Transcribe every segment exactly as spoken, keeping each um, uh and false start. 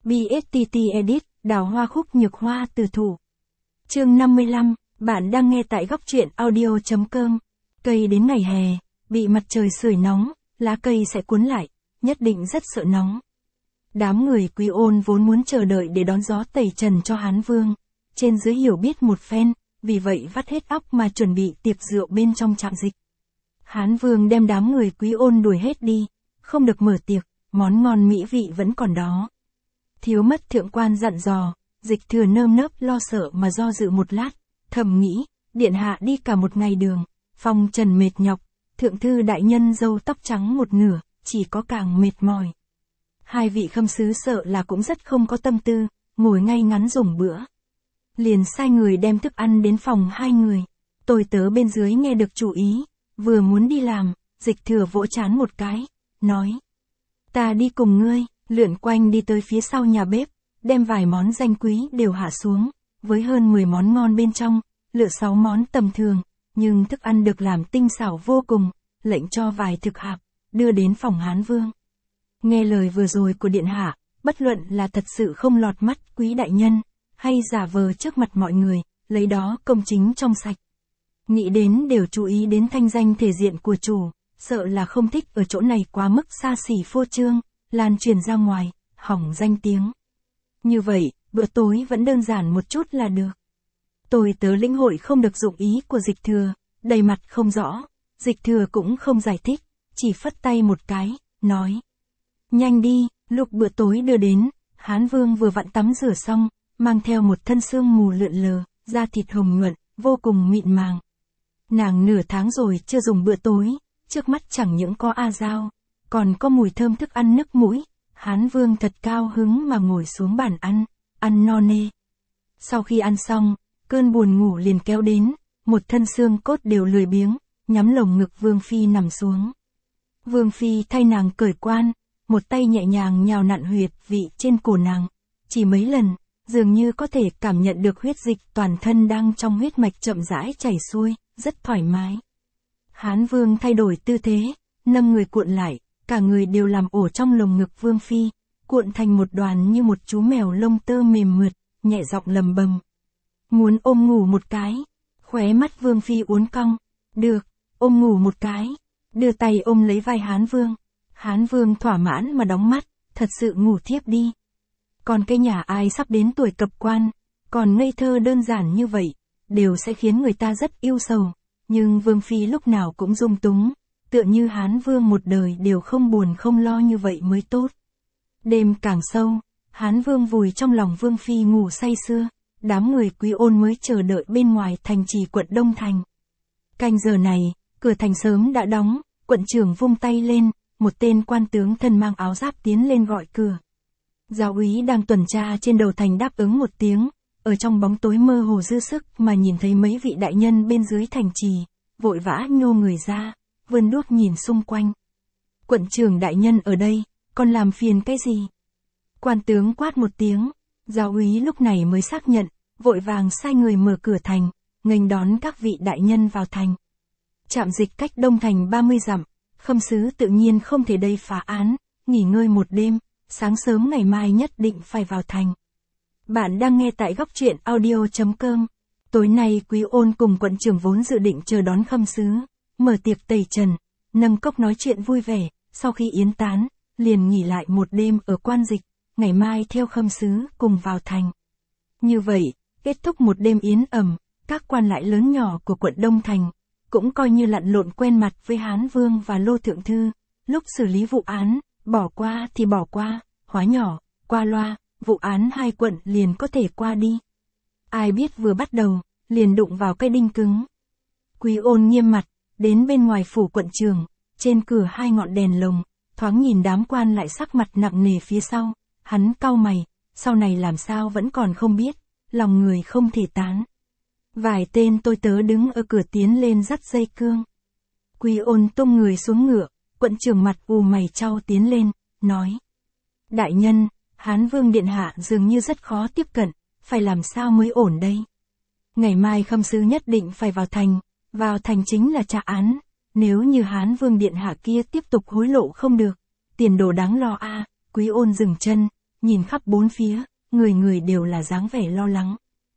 bê ét tê tê Edit, đào hoa khúc nhược hoa từ thủ. Chương năm mươi lăm, bạn đang nghe tại góc truyện audio chấm com. Cây đến ngày hè, bị mặt trời sưởi nóng, lá cây sẽ cuốn lại, nhất định rất sợ nóng. Đám người Quý Ôn vốn muốn chờ đợi để đón gió tẩy trần cho Hán Vương, trên dưới hiểu biết một phen, vì vậy vắt hết óc mà chuẩn bị tiệc rượu bên trong trạm dịch. Hán Vương đem đám người Quý Ôn đuổi hết đi, không được mở tiệc, món ngon mỹ vị vẫn còn đó. Thiếu mất thượng quan dặn dò, Dịch Thừa nơm nớp lo sợ mà do dự một lát, thầm nghĩ, điện hạ đi cả một ngày đường, phong trần mệt nhọc, thượng thư đại nhân râu tóc trắng một nửa, chỉ có càng mệt mỏi. Hai vị khâm sứ sợ là cũng rất không có tâm tư, ngồi ngay ngắn dùng bữa. Liền sai người đem thức ăn đến phòng hai người. Tôi tớ bên dưới nghe được chủ ý, vừa muốn đi làm, Dịch Thừa vỗ trán một cái, nói. Ta đi cùng ngươi, lượn quanh đi tới phía sau nhà bếp, đem vài món danh quý đều hạ xuống, với hơn mười món ngon bên trong, lựa sáu món tầm thường, nhưng thức ăn được làm tinh xảo vô cùng, lệnh cho vài thực hạp, đưa đến phòng Hán Vương. Nghe lời vừa rồi của điện hạ, bất luận là thật sự không lọt mắt quý đại nhân, hay giả vờ trước mặt mọi người, lấy đó công chính trong sạch. Nghĩ đến đều chú ý đến thanh danh thể diện của chủ, sợ là không thích ở chỗ này quá mức xa xỉ phô trương, lan truyền ra ngoài, hỏng danh tiếng. Như vậy, bữa tối vẫn đơn giản một chút là được. Tôi tớ lĩnh hội không được dụng ý của Dịch Thừa, đầy mặt không rõ, Dịch Thừa cũng không giải thích, chỉ phất tay một cái, nói. Nhanh đi, lúc bữa tối đưa đến, Hán Vương vừa vặn tắm rửa xong, mang theo một thân sương mù lượn lờ, da thịt hồng nhuận, vô cùng mịn màng. Nàng nửa tháng rồi chưa dùng bữa tối, trước mắt chẳng những có a dao, còn có mùi thơm thức ăn nức mũi. Hán Vương thật cao hứng mà ngồi xuống bàn ăn, ăn no nê. Sau khi ăn xong, cơn buồn ngủ liền kéo đến, một thân xương cốt đều lười biếng, nhắm lồng ngực Vương Phi nằm xuống. Vương Phi thay nàng cởi quan, một tay nhẹ nhàng nhào nặn huyệt vị trên cổ nàng, chỉ mấy lần, dường như có thể cảm nhận được huyết dịch toàn thân đang trong huyết mạch chậm rãi chảy xuôi, rất thoải mái. Hán Vương thay đổi tư thế, nâng người cuộn lại, cả người đều làm ổ trong lồng ngực Vương Phi, cuộn thành một đoàn như một chú mèo lông tơ mềm mượt, nhẹ giọng lầm bầm. Muốn ôm ngủ một cái, khóe mắt Vương Phi uốn cong, được, ôm ngủ một cái, đưa tay ôm lấy vai Hán Vương. Hán Vương thỏa mãn mà đóng mắt, thật sự ngủ thiếp đi. Còn cái nhà ai sắp đến tuổi cập quan, còn ngây thơ đơn giản như vậy, đều sẽ khiến người ta rất yêu sầu, nhưng Vương Phi lúc nào cũng dung túng, tựa như Hán Vương một đời đều không buồn không lo như vậy mới tốt. Đêm càng sâu, Hán Vương vùi trong lòng Vương Phi ngủ say sưa, đám người Quý Ôn mới chờ đợi bên ngoài thành trì quận Đông Thành. Canh giờ này, cửa thành sớm đã đóng, quận trưởng vung tay lên, một tên quan tướng thân mang áo giáp tiến lên gọi cửa. Giáo úy đang tuần tra trên đầu thành đáp ứng một tiếng, ở trong bóng tối mơ hồ dư sức mà nhìn thấy mấy vị đại nhân bên dưới thành trì, vội vã nhô người ra, vươn đuốc nhìn xung quanh. Quận trưởng đại nhân ở đây, còn làm phiền cái gì? Quan tướng quát một tiếng, giáo úy lúc này mới xác nhận, vội vàng sai người mở cửa thành, nghênh đón các vị đại nhân vào thành. Trạm dịch cách Đông Thành ba mươi dặm, khâm sứ tự nhiên không thể đây phá án, nghỉ ngơi một đêm, sáng sớm ngày mai nhất định phải vào thành. Bạn đang nghe tại góc truyện audio chấm com. Tối nay Quý Ôn cùng quận trưởng vốn dự định chờ đón khâm sứ, mở tiệc tẩy trần, nâng cốc nói chuyện vui vẻ, sau khi yến tán, liền nghỉ lại một đêm ở quan dịch, ngày mai theo khâm sứ cùng vào thành. Như vậy, kết thúc một đêm yến ẩm, các quan lại lớn nhỏ của quận Đông Thành, cũng coi như lặn lộn quen mặt với Hán Vương và Lô Thượng Thư, lúc xử lý vụ án, bỏ qua thì bỏ qua, hóa nhỏ, qua loa, vụ án hai quận liền có thể qua đi. Ai biết vừa bắt đầu, liền đụng vào cây đinh cứng. Quý Ôn nghiêm mặt, đến bên ngoài phủ quận trường, trên cửa hai ngọn đèn lồng, thoáng nhìn đám quan lại sắc mặt nặng nề phía sau, hắn cau mày, sau này làm sao vẫn còn không biết, lòng người không thể tán. Vài tên tôi tớ đứng ở cửa tiến lên dắt dây cương. Quý Ôn tung người xuống ngựa, quận trưởng mặt ù mày chau tiến lên, nói. Đại nhân, Hán Vương điện hạ dường như rất khó tiếp cận, phải làm sao mới ổn đây? Ngày mai khâm sứ nhất định phải vào thành, vào thành chính là trả án, nếu như Hán Vương điện hạ kia tiếp tục hối lộ không được, tiền đồ đáng lo a. À. Quý Ôn dừng chân, nhìn khắp bốn phía, người người đều là dáng vẻ lo lắng.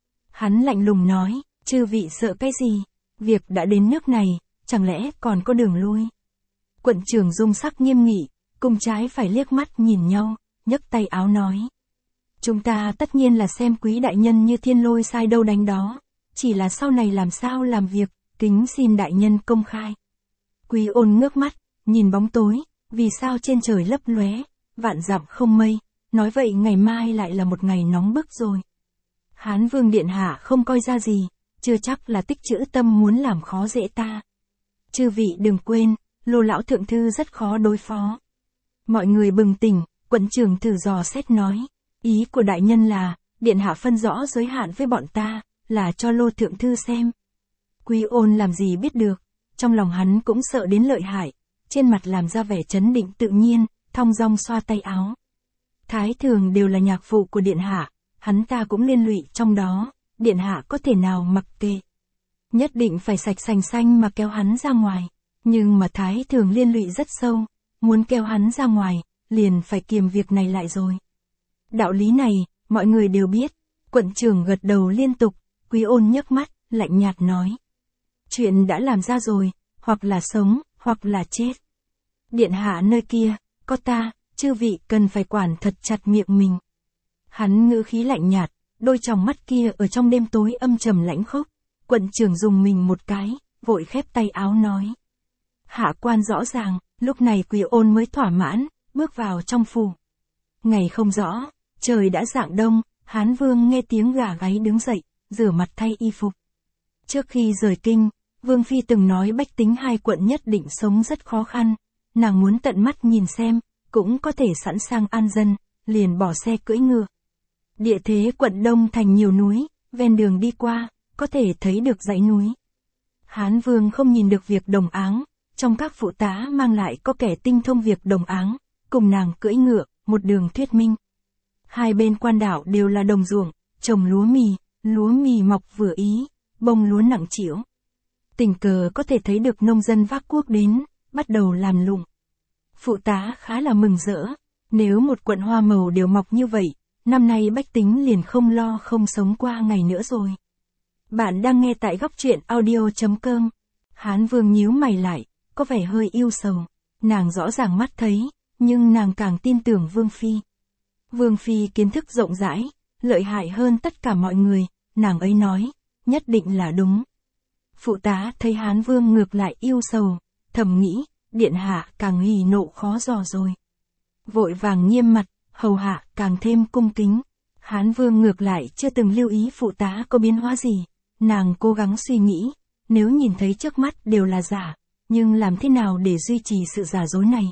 Hắn lạnh lùng nói, chư vị sợ cái gì? Việc đã đến nước này, chẳng lẽ còn có đường lui? Quận trưởng dung sắc nghiêm nghị, cùng trái phải liếc mắt nhìn nhau, nhấc tay áo nói. Chúng ta tất nhiên là xem quý đại nhân như thiên lôi sai đâu đánh đó, chỉ là sau này làm sao làm việc, kính xin đại nhân công khai. Quý Ôn ngước mắt, nhìn bóng tối, vì sao trên trời lấp lóe, vạn dặm không mây, nói vậy ngày mai lại là một ngày nóng bức rồi. Hán Vương điện hạ không coi ra gì, chưa chắc là tích trữ tâm muốn làm khó dễ ta. Chư vị đừng quên, Lô lão thượng thư rất khó đối phó. Mọi người bừng tỉnh, quận trưởng thử dò xét nói, ý của đại nhân là, điện hạ phân rõ giới hạn với bọn ta, là cho Lô thượng thư xem. Quý Ôn làm gì biết được, trong lòng hắn cũng sợ đến lợi hại, trên mặt làm ra vẻ trấn định tự nhiên, thong dong xoa tay áo. Thái thường đều là nhạc phụ của điện hạ, hắn ta cũng liên lụy trong đó, điện hạ có thể nào mặc kệ. Nhất định phải sạch sành xanh mà kéo hắn ra ngoài, nhưng mà thái thường liên lụy rất sâu, muốn kéo hắn ra ngoài, liền phải kiềm việc này lại rồi. Đạo lý này, mọi người đều biết, quận trưởng gật đầu liên tục, Quý Ôn nhấc mắt, lạnh nhạt nói. Chuyện đã làm ra rồi, hoặc là sống, hoặc là chết. Điện hạ nơi kia, có ta, chư vị cần phải quản thật chặt miệng mình. Hắn ngữ khí lạnh nhạt, đôi tròng mắt kia ở trong đêm tối âm trầm lãnh khốc, quận trưởng dùng mình một cái, vội khép tay áo nói. Hạ quan rõ ràng, lúc này Quý Ôn mới thỏa mãn, bước vào trong phủ. Ngày không rõ, trời đã rạng đông, Hán Vương nghe tiếng gà gáy đứng dậy, rửa mặt thay y phục. Trước khi rời kinh, Vương Phi từng nói bách tính hai quận nhất định sống rất khó khăn, nàng muốn tận mắt nhìn xem, cũng có thể sẵn sàng an dân, liền bỏ xe cưỡi ngựa. Địa thế quận Đông thành nhiều núi, ven đường đi qua, có thể thấy được dãy núi. Hán Vương không nhìn được việc đồng áng, trong các phụ tá mang lại có kẻ tinh thông việc đồng áng, cùng nàng cưỡi ngựa, một đường thuyết minh. Hai bên quan đảo đều là đồng ruộng, trồng lúa mì, lúa mì mọc vừa ý, bông lúa nặng trĩu. Tình cờ có thể thấy được nông dân vác cuốc đến, bắt đầu làm lụng. Phụ tá khá là mừng rỡ, nếu một quận hoa màu đều mọc như vậy, năm nay bách tính liền không lo không sống qua ngày nữa rồi. Bạn đang nghe tại góc truyện audio chấm com. Hán Vương nhíu mày lại, có vẻ hơi ưu sầu. Nàng rõ ràng mắt thấy, nhưng nàng càng tin tưởng Vương Phi. Vương Phi kiến thức rộng rãi, lợi hại hơn tất cả mọi người, nàng ấy nói, nhất định là đúng. Phụ tá thấy Hán Vương ngược lại ưu sầu, thầm nghĩ, điện hạ càng hỉ nộ khó dò rồi. Vội vàng nghiêm mặt, hầu hạ càng thêm cung kính. Hán Vương ngược lại chưa từng lưu ý phụ tá có biến hóa gì, nàng cố gắng suy nghĩ, nếu nhìn thấy trước mắt đều là giả, nhưng làm thế nào để duy trì sự giả dối này?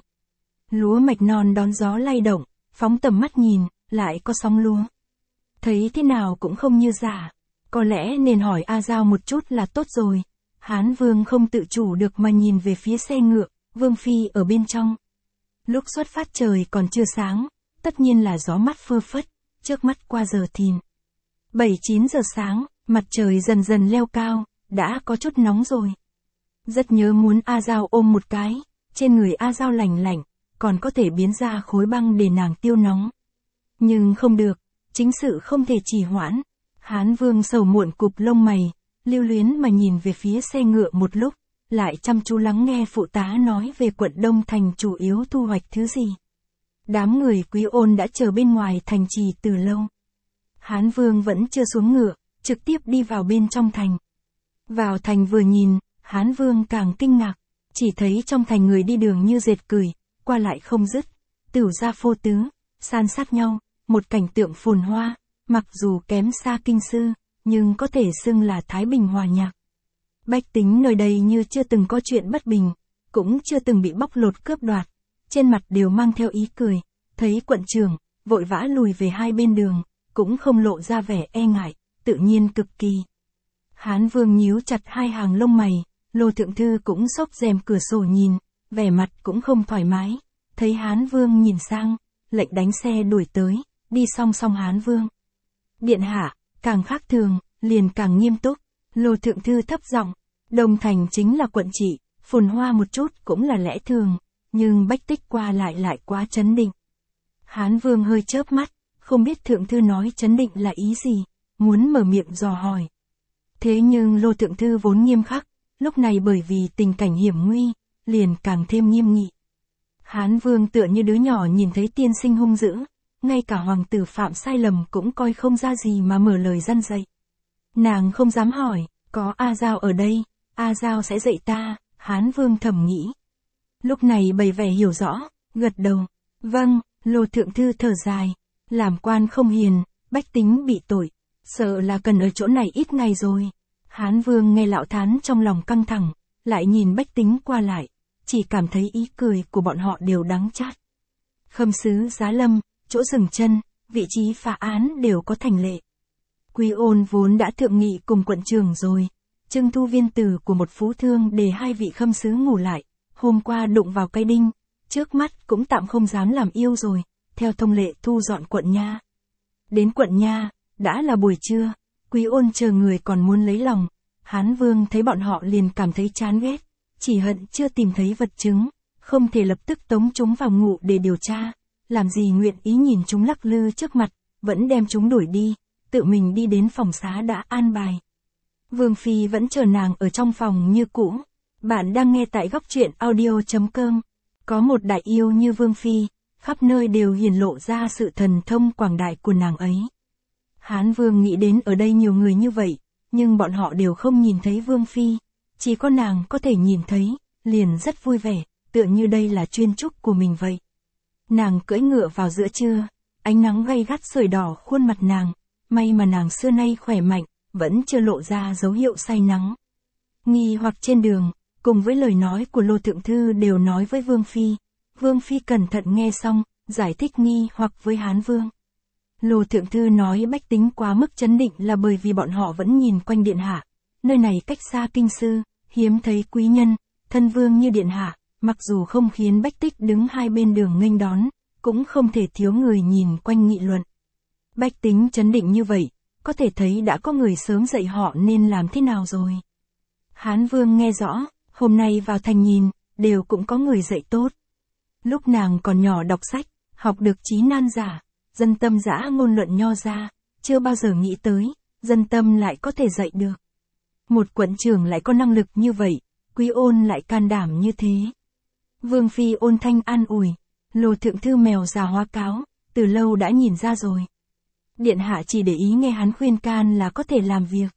Lúa mạch non đón gió lay động, phóng tầm mắt nhìn, lại có sóng lúa. Thấy thế nào cũng không như giả, có lẽ nên hỏi A Giao một chút là tốt rồi. Hán Vương không tự chủ được mà nhìn về phía xe ngựa, Vương Phi ở bên trong. Lúc xuất phát trời còn chưa sáng, tất nhiên là gió mát phơ phất, trước mắt qua giờ thìn. bảy chín giờ sáng, mặt trời dần dần leo cao, đã có chút nóng rồi. Rất nhớ muốn A Giao ôm một cái, trên người A Giao lạnh lạnh, còn có thể biến ra khối băng để nàng tiêu nóng. Nhưng không được, chính sự không thể trì hoãn. Hán Vương sầu muộn cụp lông mày, lưu luyến mà nhìn về phía xe ngựa một lúc, lại chăm chú lắng nghe phụ tá nói về quận Đông thành chủ yếu thu hoạch thứ gì. Đám người Quý Ôn đã chờ bên ngoài thành trì từ lâu. Hán Vương vẫn chưa xuống ngựa, trực tiếp đi vào bên trong thành. Vào thành vừa nhìn, Hán Vương càng kinh ngạc, chỉ thấy trong thành người đi đường như dệt cửi, qua lại không dứt, tửu gia phô tứ, san sát nhau, một cảnh tượng phồn hoa, mặc dù kém xa kinh sư, nhưng có thể xưng là thái bình hòa nhạc. Bách tính nơi đây như chưa từng có chuyện bất bình, cũng chưa từng bị bóc lột cướp đoạt, trên mặt đều mang theo ý cười, thấy quận trưởng, vội vã lùi về hai bên đường, cũng không lộ ra vẻ e ngại, tự nhiên cực kỳ. Hán Vương nhíu chặt hai hàng lông mày, Lô thượng thư cũng xốc rèm cửa sổ nhìn, vẻ mặt cũng không thoải mái, thấy Hán Vương nhìn sang, lệnh đánh xe đuổi tới, đi song song Hán Vương. Điện hạ, càng khác thường, liền càng nghiêm túc, Lô thượng thư thấp giọng, Đông thành chính là quận trị, phồn hoa một chút cũng là lẽ thường, nhưng bách tích qua lại lại quá chấn định. Hán Vương hơi chớp mắt, không biết thượng thư nói chấn định là ý gì, muốn mở miệng dò hỏi. Thế nhưng Lô thượng thư vốn nghiêm khắc, lúc này bởi vì tình cảnh hiểm nguy, liền càng thêm nghiêm nghị. Hán Vương tựa như đứa nhỏ nhìn thấy tiên sinh hung dữ, ngay cả hoàng tử phạm sai lầm cũng coi không ra gì mà mở lời răn dạy. Nàng không dám hỏi, có A Giao ở đây, A Giao sẽ dạy ta, Hán Vương thầm nghĩ. Lúc này bày vẻ hiểu rõ, gật đầu, vâng, Lô thượng thư thở dài, làm quan không hiền, bách tính bị tội, sợ là cần ở chỗ này ít ngày rồi. Hán Vương nghe lão thán trong lòng căng thẳng, lại nhìn bách tính qua lại, chỉ cảm thấy ý cười của bọn họ đều đắng chát. Khâm sứ Giá Lâm, chỗ dừng chân, vị trí phá án đều có thành lệ. Quý Ôn vốn đã thượng nghị cùng quận trưởng rồi, trưng thu viên tử của một phú thương để hai vị khâm sứ ngủ lại, hôm qua đụng vào cây đinh, trước mắt cũng tạm không dám làm yêu rồi, theo thông lệ thu dọn quận nha. Đến quận nha, đã là buổi trưa, Quý Ôn chờ người còn muốn lấy lòng, Hán Vương thấy bọn họ liền cảm thấy chán ghét, chỉ hận chưa tìm thấy vật chứng, không thể lập tức tống chúng vào ngụ để điều tra, làm gì nguyện ý nhìn chúng lắc lư trước mặt, vẫn đem chúng đuổi đi, tự mình đi đến phòng xá đã an bài. Vương Phi vẫn chờ nàng ở trong phòng như cũ. Bạn đang nghe tại góc truyện audio chấm com. Có một đại yêu như Vương Phi, khắp nơi đều hiển lộ ra sự thần thông quảng đại của nàng ấy. Hán Vương nghĩ đến ở đây nhiều người như vậy, nhưng bọn họ đều không nhìn thấy Vương Phi, chỉ có nàng có thể nhìn thấy, liền rất vui vẻ, tựa như đây là chuyên trúc của mình vậy. Nàng cưỡi ngựa vào giữa trưa, ánh nắng gay gắt sưởi đỏ khuôn mặt nàng, may mà nàng xưa nay khỏe mạnh, vẫn chưa lộ ra dấu hiệu say nắng. Nghi hoặc trên đường, cùng với lời nói của Lô thượng thư đều nói với Vương Phi, Vương Phi cẩn thận nghe xong, giải thích nghi hoặc với Hán Vương. Lô thượng thư nói bách tính quá mức chấn định là bởi vì bọn họ vẫn nhìn quanh điện hạ, nơi này cách xa kinh sư, hiếm thấy quý nhân, thân vương như điện hạ, mặc dù không khiến bách tích đứng hai bên đường nghênh đón, cũng không thể thiếu người nhìn quanh nghị luận. Bách tính chấn định như vậy, có thể thấy đã có người sớm dạy họ nên làm thế nào rồi. Hán Vương nghe rõ, hôm nay vào thành nhìn, đều cũng có người dạy tốt. Lúc nàng còn nhỏ đọc sách, học được chí nan giả, dân tâm dã ngôn luận nho ra, chưa bao giờ nghĩ tới, dân tâm lại có thể dạy được. Một quận trưởng lại có năng lực như vậy, Quý Ôn lại can đảm như thế. Vương Phi ôn thanh an ủi, Lô thượng thư mèo già hóa cáo, từ lâu đã nhìn ra rồi. Điện hạ chỉ để ý nghe hắn khuyên can là có thể làm việc.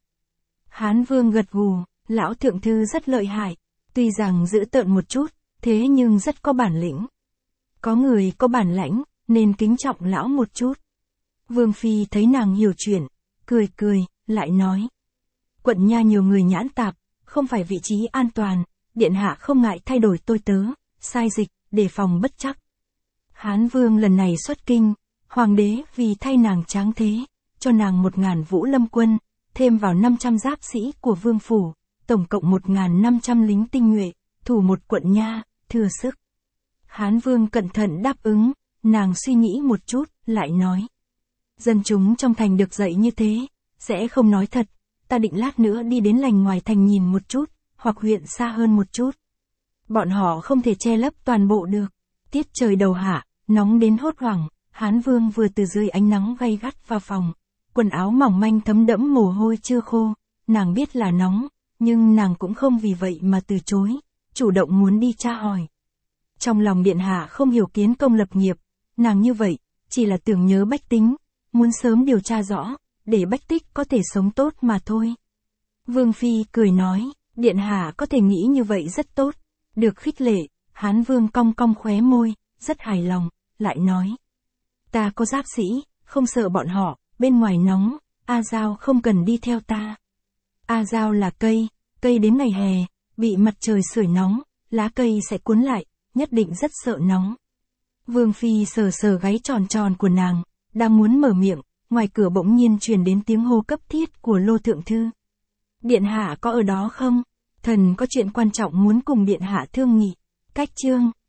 Hán Vương gật gù, lão thượng thư rất lợi hại, tuy rằng dữ tợn một chút, thế nhưng rất có bản lĩnh. Có người có bản lãnh, nên kính trọng lão một chút. Vương Phi thấy nàng hiểu chuyện, cười cười, lại nói. Quận nha nhiều người nhãn tạp, không phải vị trí an toàn, điện hạ không ngại thay đổi tôi tớ, sai dịch, để phòng bất chắc. Hán Vương lần này xuất kinh, hoàng đế vì thay nàng tráng thế, cho nàng một ngàn vũ lâm quân, thêm vào năm trăm giáp sĩ của vương phủ, tổng cộng một ngàn năm trăm lính tinh nhuệ, thủ một quận nha, thừa sức. Hán Vương cẩn thận đáp ứng, nàng suy nghĩ một chút, lại nói. Dân chúng trong thành được dạy như thế, sẽ không nói thật, ta định lát nữa đi đến lành ngoài thành nhìn một chút, hoặc huyện xa hơn một chút. Bọn họ không thể che lấp toàn bộ được. Tiết trời đầu hạ, nóng đến hốt hoảng, Hán Vương vừa từ dưới ánh nắng gay gắt vào phòng, quần áo mỏng manh thấm đẫm mồ hôi chưa khô, nàng biết là nóng, nhưng nàng cũng không vì vậy mà từ chối, chủ động muốn đi tra hỏi. Trong lòng điện hạ không hiểu kiến công lập nghiệp, nàng như vậy, chỉ là tưởng nhớ bách tính, muốn sớm điều tra rõ, để bách tích có thể sống tốt mà thôi. Vương Phi cười nói, điện hạ có thể nghĩ như vậy rất tốt, được khích lệ. Hán Vương cong cong khóe môi, rất hài lòng, lại nói. Ta có giáp sĩ, không sợ bọn họ, bên ngoài nóng, A Giao không cần đi theo ta. A Giao là cây, cây đến ngày hè, bị mặt trời sưởi nóng, lá cây sẽ cuốn lại, nhất định rất sợ nóng. Vương Phi sờ sờ gáy tròn tròn của nàng, đang muốn mở miệng, ngoài cửa bỗng nhiên truyền đến tiếng hô cấp thiết của Lô thượng thư. Điện hạ có ở đó không? Thần có chuyện quan trọng muốn cùng điện hạ thương nghị. Cách chương